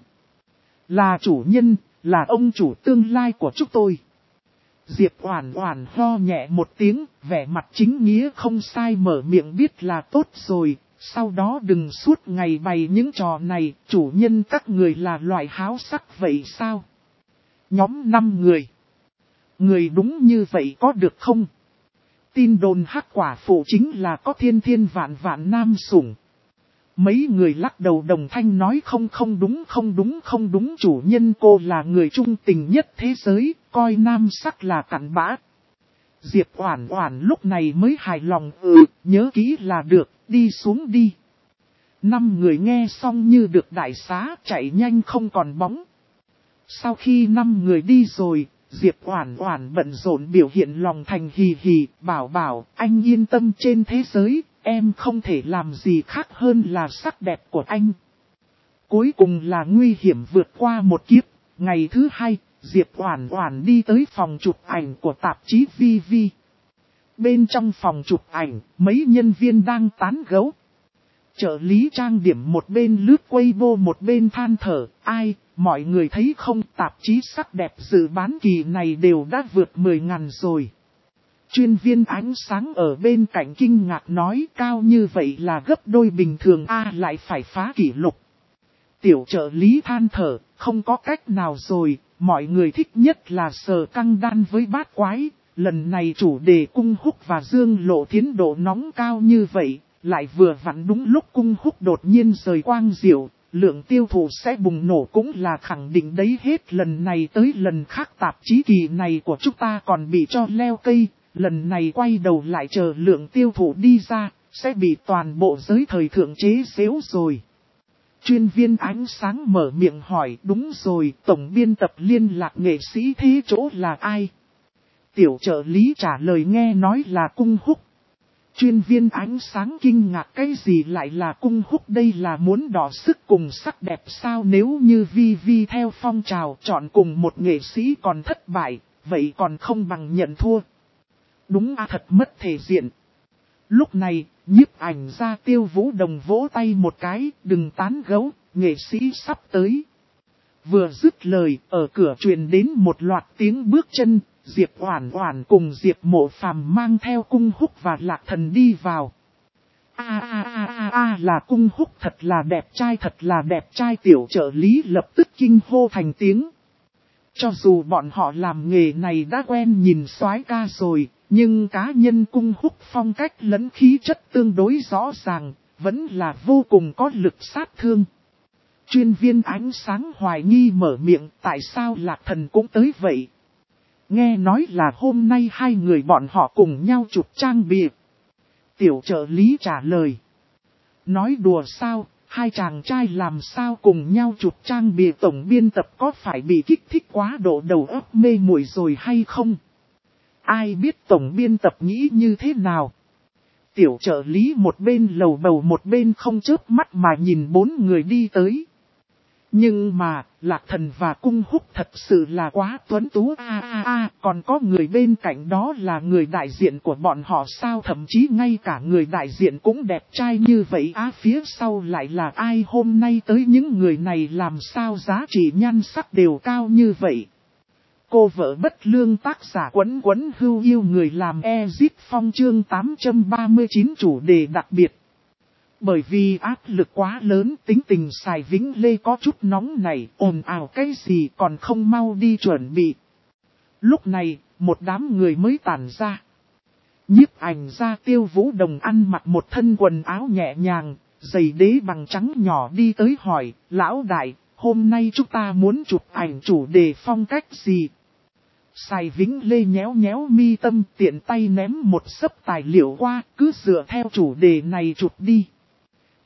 Là chủ nhân, là ông chủ tương lai của chúng tôi. Diệp Oản Oản ho nhẹ một tiếng, vẻ mặt chính nghĩa không sai, mở miệng biết là tốt rồi, sau đó đừng suốt ngày bày những trò này, chủ nhân các người là loại háo sắc vậy sao? Nhóm 5 người. Người đúng như vậy có được không? Tin đồn Hắc quả phụ chính là có thiên thiên vạn vạn nam sủng. Mấy người lắc đầu đồng thanh nói không đúng, chủ nhân cô là người trung tình nhất thế giới, coi nam sắc là cặn bã. Diệp Oản Oản lúc này mới hài lòng, nhớ kỹ là được, đi xuống đi. 5 người nghe xong như được đại xá, chạy nhanh không còn bóng. Sau khi 5 người đi rồi, Diệp Oản Oản bận rộn biểu hiện lòng thành hì hì, bảo anh yên tâm, trên thế giới, em không thể làm gì khác hơn là sắc đẹp của anh. Cuối cùng là nguy hiểm vượt qua một kiếp. Ngày thứ 2, Diệp Oản Oản đi tới phòng chụp ảnh của tạp chí VV. Bên trong phòng chụp ảnh, mấy nhân viên đang tán gẫu. Trợ lý trang điểm một bên lướt Weibo một bên than thở, mọi người thấy không, tạp chí sắc đẹp dự bán kỳ này đều đã vượt 10.000 rồi. Chuyên viên ánh sáng ở bên cạnh kinh ngạc nói, cao như vậy là gấp đôi bình thường, lại phải phá kỷ lục. Tiểu trợ lý than thở, không có cách nào rồi, mọi người thích nhất là Sở Căng Đan với Bát Quái, lần này chủ đề Cung Húc và Dương Lộ Thiến độ nóng cao như vậy, lại vừa vặn đúng lúc Cung Húc đột nhiên rời quang diệu, lượng tiêu thụ sẽ bùng nổ cũng là khẳng định đấy, hết lần này tới lần khác tạp chí kỳ này của chúng ta còn bị cho leo cây, lần này quay đầu lại chờ lượng tiêu thụ đi ra, sẽ bị toàn bộ giới thời thượng chế giễu rồi. Chuyên viên ánh sáng mở miệng hỏi, đúng rồi, tổng biên tập liên lạc nghệ sĩ thế chỗ là ai? Tiểu trợ lý trả lời, nghe nói là Cung Húc. Chuyên viên ánh sáng kinh ngạc, cái gì lại là Cung Húc, đây là muốn đọ sức cùng sắc đẹp sao? Nếu như VV theo phong trào chọn cùng một nghệ sĩ còn thất bại, vậy còn không bằng nhận thua. Đúng thật mất thể diện. Lúc này, nhiếp ảnh gia Tiêu Vũ Đồng vỗ tay một cái, đừng tán gẫu, nghệ sĩ sắp tới. Vừa dứt lời, ở cửa truyền đến một loạt tiếng bước chân, Diệp Oản Oản cùng Diệp Mộ Phàm mang theo Cung Húc và Lạc Thần đi vào. Là Cung Húc, thật là đẹp trai, tiểu trợ lý lập tức kinh hô thành tiếng. Cho dù bọn họ làm nghề này đã quen nhìn soái ca rồi, nhưng cá nhân Cung Húc phong cách lẫn khí chất tương đối rõ ràng, vẫn là vô cùng có lực sát thương. Chuyên viên ánh sáng hoài nghi mở miệng, tại sao Lạc Thần cũng tới vậy? Nghe nói là hôm nay hai người bọn họ cùng nhau chụp trang bìa. Tiểu trợ lý trả lời. Nói đùa sao, hai chàng trai làm sao cùng nhau chụp trang bìa, tổng biên tập có phải bị kích thích quá độ đầu óc mê muội rồi hay không? Ai biết tổng biên tập nghĩ như thế nào? Tiểu trợ lý một bên lầu bầu một bên không chớp mắt mà nhìn bốn người đi tới. Nhưng mà, Lạc Thần và Cung Húc thật sự là quá tuấn tú, còn có người bên cạnh đó là người đại diện của bọn họ sao, thậm chí ngay cả người đại diện cũng đẹp trai như vậy, phía sau lại là ai, hôm nay tới những người này làm sao giá trị nhan sắc đều cao như vậy. Cô vợ bất lương, tác giả Quấn Quấn Hưu yêu người làm Ezit Phong, chương 839, chủ đề đặc biệt. Bởi vì áp lực quá lớn, tính tình Sài Vĩnh Lê có chút nóng này, ồn ào cái gì còn không mau đi chuẩn bị. Lúc này, một đám người mới tản ra. Nhiếp ảnh gia Tiêu Vũ Đồng ăn mặc một thân quần áo nhẹ nhàng, giày đế bằng trắng nhỏ đi tới hỏi, lão đại, hôm nay chúng ta muốn chụp ảnh chủ đề phong cách gì? Sài Vĩnh Lê nhéo nhéo mi tâm, tiện tay ném một xấp tài liệu qua, cứ dựa theo chủ đề này chụp đi.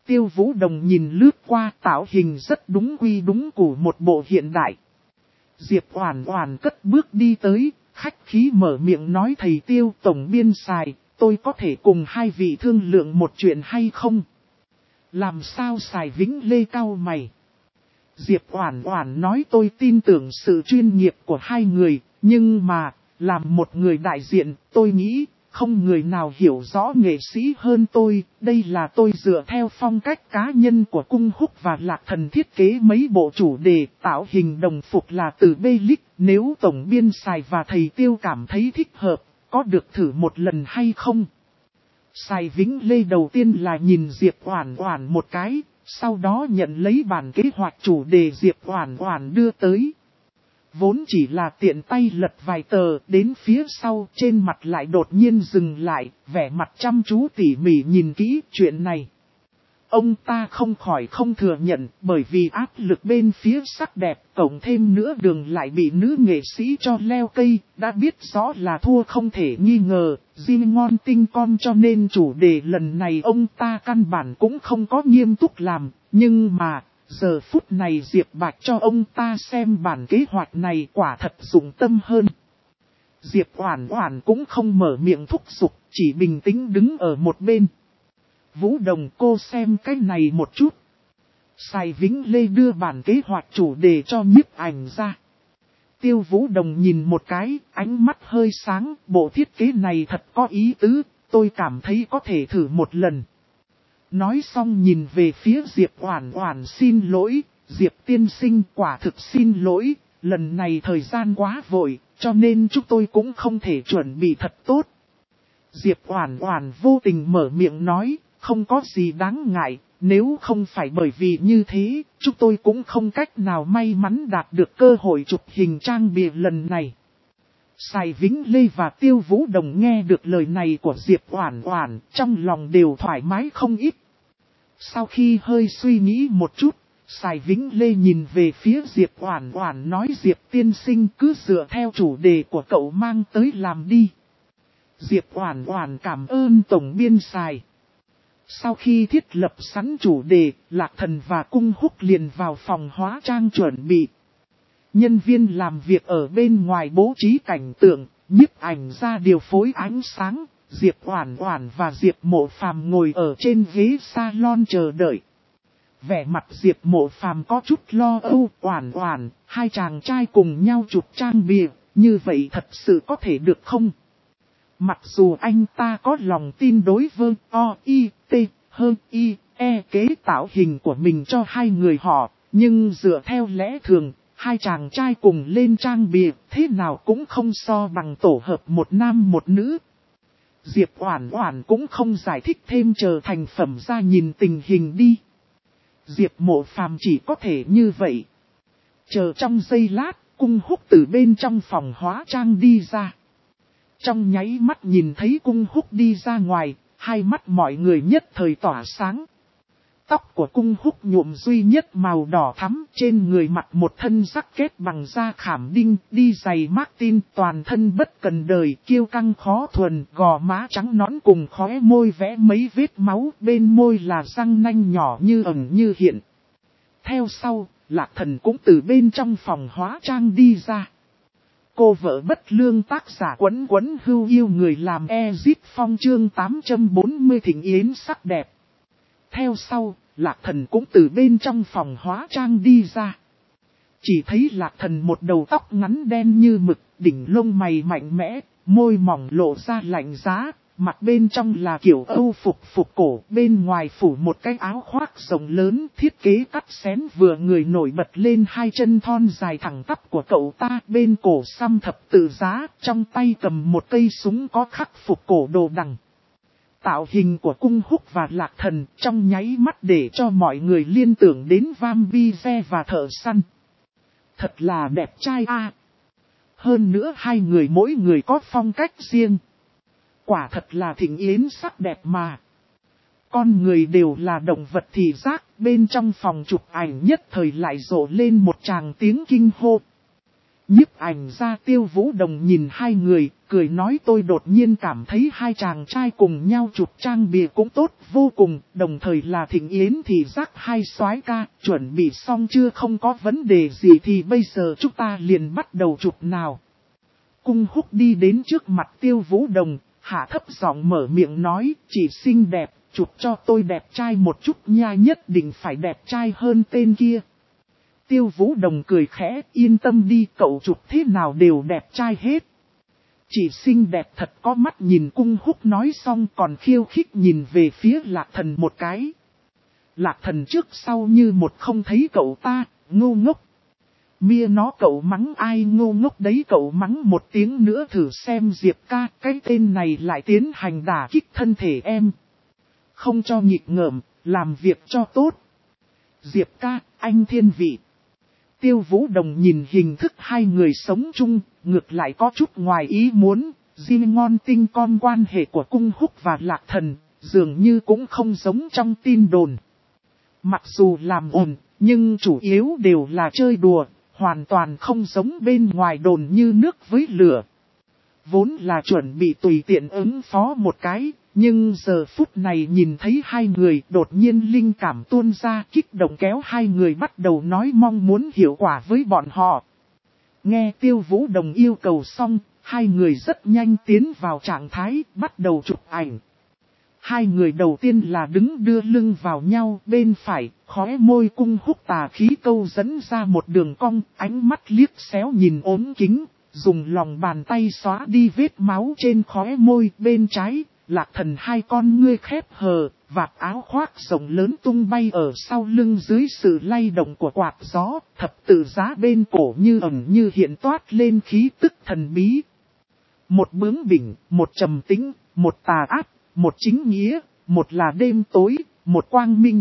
Tiêu Vũ Đồng nhìn lướt qua, tạo hình rất đúng quy đúng của một bộ hiện đại. Diệp Oản Oản cất bước đi tới, khách khí mở miệng nói: thầy Tiêu tổng biên Sài, tôi có thể cùng hai vị thương lượng một chuyện hay không? Làm sao? Sài Vĩnh Lê cau mày. Diệp Oản Oản nói: tôi tin tưởng sự chuyên nghiệp của hai người, nhưng mà, làm một người đại diện, tôi nghĩ, không người nào hiểu rõ nghệ sĩ hơn tôi. Đây là tôi dựa theo phong cách cá nhân của Cung Húc và Lạc Thần thiết kế mấy bộ chủ đề, tạo hình đồng phục là từ Belic. Nếu tổng biên Sài và thầy Tiêu cảm thấy thích hợp, có được thử một lần hay không? Sài Vĩnh Lê đầu tiên là nhìn Diệp Oản Oản một cái, sau đó nhận lấy bản kế hoạch chủ đề Diệp Oản Oản đưa tới. Vốn chỉ là tiện tay lật vài tờ, đến phía sau trên mặt lại đột nhiên dừng lại, vẻ mặt chăm chú tỉ mỉ nhìn kỹ chuyện này. Ông ta không khỏi không thừa nhận, bởi vì áp lực bên phía sắc đẹp, cộng thêm nữa đường lại bị nữ nghệ sĩ cho leo cây, đã biết rõ là thua không thể nghi ngờ, riêng ngon tinh con, cho nên chủ đề lần này ông ta căn bản cũng không có nghiêm túc làm, nhưng mà, giờ phút này Diệp Bạch cho ông ta xem bản kế hoạch này quả thật dụng tâm hơn. Diệp Oản Oản cũng không mở miệng thúc giục, chỉ bình tĩnh đứng ở một bên. Vũ Đồng, cô xem cái này một chút. Sài Vĩnh Lê đưa bản kế hoạch chủ đề cho nhiếp ảnh ra. Tiêu Vũ Đồng nhìn một cái, ánh mắt hơi sáng, bộ thiết kế này thật có ý tứ, tôi cảm thấy có thể thử một lần. Nói xong nhìn về phía Diệp Oản Oản: xin lỗi, Diệp tiên sinh, quả thực xin lỗi, lần này thời gian quá vội, cho nên chúng tôi cũng không thể chuẩn bị thật tốt. Diệp Oản Oản vô tình mở miệng nói: không có gì đáng ngại, nếu không phải bởi vì như thế, chúng tôi cũng không cách nào may mắn đạt được cơ hội chụp hình trang bìa lần này. Sài Vĩnh Lê và Tiêu Vũ Đồng nghe được lời này của Diệp Oản Oản, trong lòng đều thoải mái không ít. Sau khi hơi suy nghĩ một chút, Sài Vĩnh Lê nhìn về phía Diệp Oản Oản nói: Diệp tiên sinh, cứ dựa theo chủ đề của cậu mang tới làm đi. Diệp Oản Oản cảm ơn tổng biên Sài. Sau khi thiết lập sẵn chủ đề, Lạc Thần và Cung Húc liền vào phòng hóa trang chuẩn bị. Nhân viên làm việc ở bên ngoài bố trí cảnh tượng, nhiếp ảnh ra điều phối ánh sáng, Diệp Oản Oản và Diệp Mộ Phàm ngồi ở trên ghế salon chờ đợi. Vẻ mặt Diệp Mộ Phàm có chút lo âu: Oản Oản, hai chàng trai cùng nhau chụp trang bìa, như vậy thật sự có thể được không? Mặc dù anh ta có lòng tin đối với kế tạo hình của mình cho hai người họ, nhưng dựa theo lẽ thường, hai chàng trai cùng lên trang bìa, thế nào cũng không so bằng tổ hợp một nam một nữ. Diệp Oản Oản cũng không giải thích thêm, chờ thành phẩm ra nhìn tình hình đi. Diệp Mộ Phàm chỉ có thể như vậy. Chờ trong giây lát, Cung Húc từ bên trong phòng hóa trang đi ra. Trong nháy mắt nhìn thấy Cung Húc đi ra ngoài, hai mắt mọi người nhất thời tỏa sáng. Tóc của Cung Húc nhuộm duy nhất màu đỏ thắm, trên người mặc một thân jacket bằng da khảm đinh, đi giày Martin, toàn thân bất cần đời, kiêu căng khó thuần, gò má trắng nõn cùng khóe môi vẽ mấy vết máu, bên môi là răng nanh nhỏ như ẩn như hiện. Theo sau, Lạc Thần cũng từ bên trong phòng hóa trang đi ra. Cô vợ bất lương tác giả Quấn Quấn Hưu yêu người làm Ezip Phong chương 840 thịnh yến sắc đẹp. Theo sau, Lạc Thần cũng từ bên trong phòng hóa trang đi ra. Chỉ thấy Lạc Thần một đầu tóc ngắn đen như mực, đỉnh lông mày mạnh mẽ, môi mỏng lộ ra lạnh giá, mặt bên trong là kiểu Âu phục cổ, bên ngoài phủ một cái áo khoác rộng lớn, thiết kế cắt xén vừa người nổi bật lên hai chân thon dài thẳng tắp của cậu ta, bên cổ xăm thập tự giá, trong tay cầm một cây súng có khắc phục cổ đồ đằng. Tạo hình của Cung Húc và Lạc Thần trong nháy mắt để cho mọi người liên tưởng đến vampire và thợ săn. Thật là đẹp trai a. Hơn nữa hai người mỗi người có phong cách riêng. Quả thật là thịnh yến sắc đẹp mà. Con người đều là động vật thị giác, bên trong phòng chụp ảnh nhất thời lại rộ lên một tràng tiếng kinh hô. Nhiếp ảnh gia Tiêu Vũ Đồng nhìn hai người, cười nói tôi đột nhiên cảm thấy hai chàng trai cùng nhau chụp trang bìa cũng tốt vô cùng, đồng thời là thịnh yến thì giác hai soái ca, chuẩn bị xong chưa không có vấn đề gì thì bây giờ chúng ta liền bắt đầu chụp nào. Cung Húc đi đến trước mặt Tiêu Vũ Đồng, hạ thấp giọng mở miệng nói, chị xinh đẹp, chụp cho tôi đẹp trai một chút nha, nhất định phải đẹp trai hơn tên kia. Tiêu Vũ Đồng cười khẽ, yên tâm đi, cậu chụp thế nào đều đẹp trai hết. Chị xinh đẹp thật có mắt nhìn. Cung Húc nói xong còn khiêu khích nhìn về phía Lạc Thần một cái. Lạc Thần trước sau như một không thấy cậu ta, ngu ngốc. Mia nó cậu mắng ai ngu ngốc đấy, cậu mắng một tiếng nữa thử xem Diệp ca, cái tên này lại tiến hành đả kích thân thể em. Không cho nhịp ngợm, làm việc cho tốt. Diệp ca, anh thiên vị. Tiêu Vũ Đồng nhìn hình thức hai người sống chung, ngược lại có chút ngoài ý muốn, riêng ngon tinh con quan hệ của Cung Húc và Lạc Thần, dường như cũng không giống trong tin đồn. Mặc dù làm ồn, nhưng chủ yếu đều là chơi đùa, hoàn toàn không giống bên ngoài đồn như nước với lửa. Vốn là chuẩn bị tùy tiện ứng phó một cái, nhưng giờ phút này nhìn thấy hai người đột nhiên linh cảm tuôn ra, kích động kéo hai người bắt đầu nói mong muốn hiệu quả với bọn họ. Nghe Tiêu Vũ Đồng yêu cầu xong, hai người rất nhanh tiến vào trạng thái, bắt đầu chụp ảnh. Hai người đầu tiên là đứng đưa lưng vào nhau, bên phải, khóe môi Cung Húc tà khí câu dẫn ra một đường cong, ánh mắt liếc xéo nhìn ốm kính, dùng lòng bàn tay xóa đi vết máu trên khóe môi. Bên trái, Lạc Thần hai con ngươi khép hờ, vạt áo khoác rộng lớn tung bay ở sau lưng dưới sự lay động của quạt gió, thập tự giá bên cổ như ẩn như hiện toát lên khí tức thần bí. Một bướng bỉnh, một trầm tĩnh, một tà ác, một chính nghĩa, một là đêm tối, một quang minh.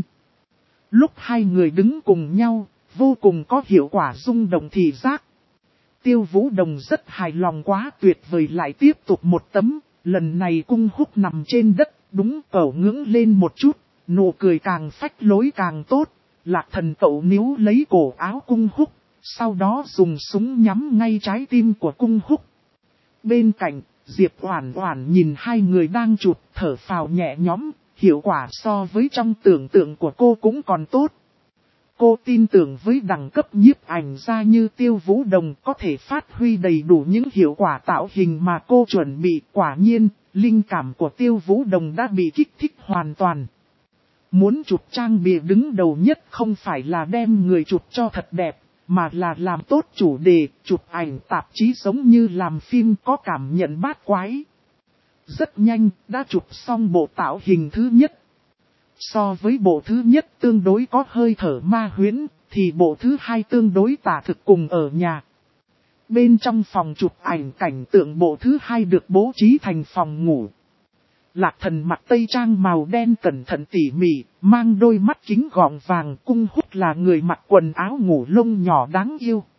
Lúc hai người đứng cùng nhau, vô cùng có hiệu quả rung động thị giác. Tiêu Vũ Đồng rất hài lòng, quá tuyệt vời, lại tiếp tục một tấm. Lần này Cung Húc nằm trên đất, đúng cậu ngưỡng lên một chút, nụ cười càng phách lối càng tốt. Lạc Thần cậu níu lấy cổ áo Cung Húc, sau đó dùng súng nhắm ngay trái tim của Cung Húc. Bên cạnh, Diệp Oản Oản nhìn hai người đang chụp, thở phào nhẹ nhõm, hiệu quả so với trong tưởng tượng của cô cũng còn tốt. Cô tin tưởng với đẳng cấp nhiếp ảnh gia như Tiêu Vũ Đồng có thể phát huy đầy đủ những hiệu quả tạo hình mà cô chuẩn bị. Quả nhiên, linh cảm của Tiêu Vũ Đồng đã bị kích thích hoàn toàn. Muốn chụp trang bìa đứng đầu nhất không phải là đem người chụp cho thật đẹp, mà là làm tốt chủ đề, chụp ảnh tạp chí giống như làm phim có cảm nhận bát quái. Rất nhanh, đã chụp xong bộ tạo hình thứ nhất. So với bộ thứ nhất tương đối có hơi thở ma huyễn, thì bộ thứ hai tương đối tả thực cùng ở nhà. Bên trong phòng chụp ảnh, cảnh tượng bộ thứ hai được bố trí thành phòng ngủ. Lạc Thần mặc tây trang màu đen cẩn thận tỉ mỉ, mang đôi mắt kính gọng vàng. Cung Húc là người mặc quần áo ngủ lông nhỏ đáng yêu.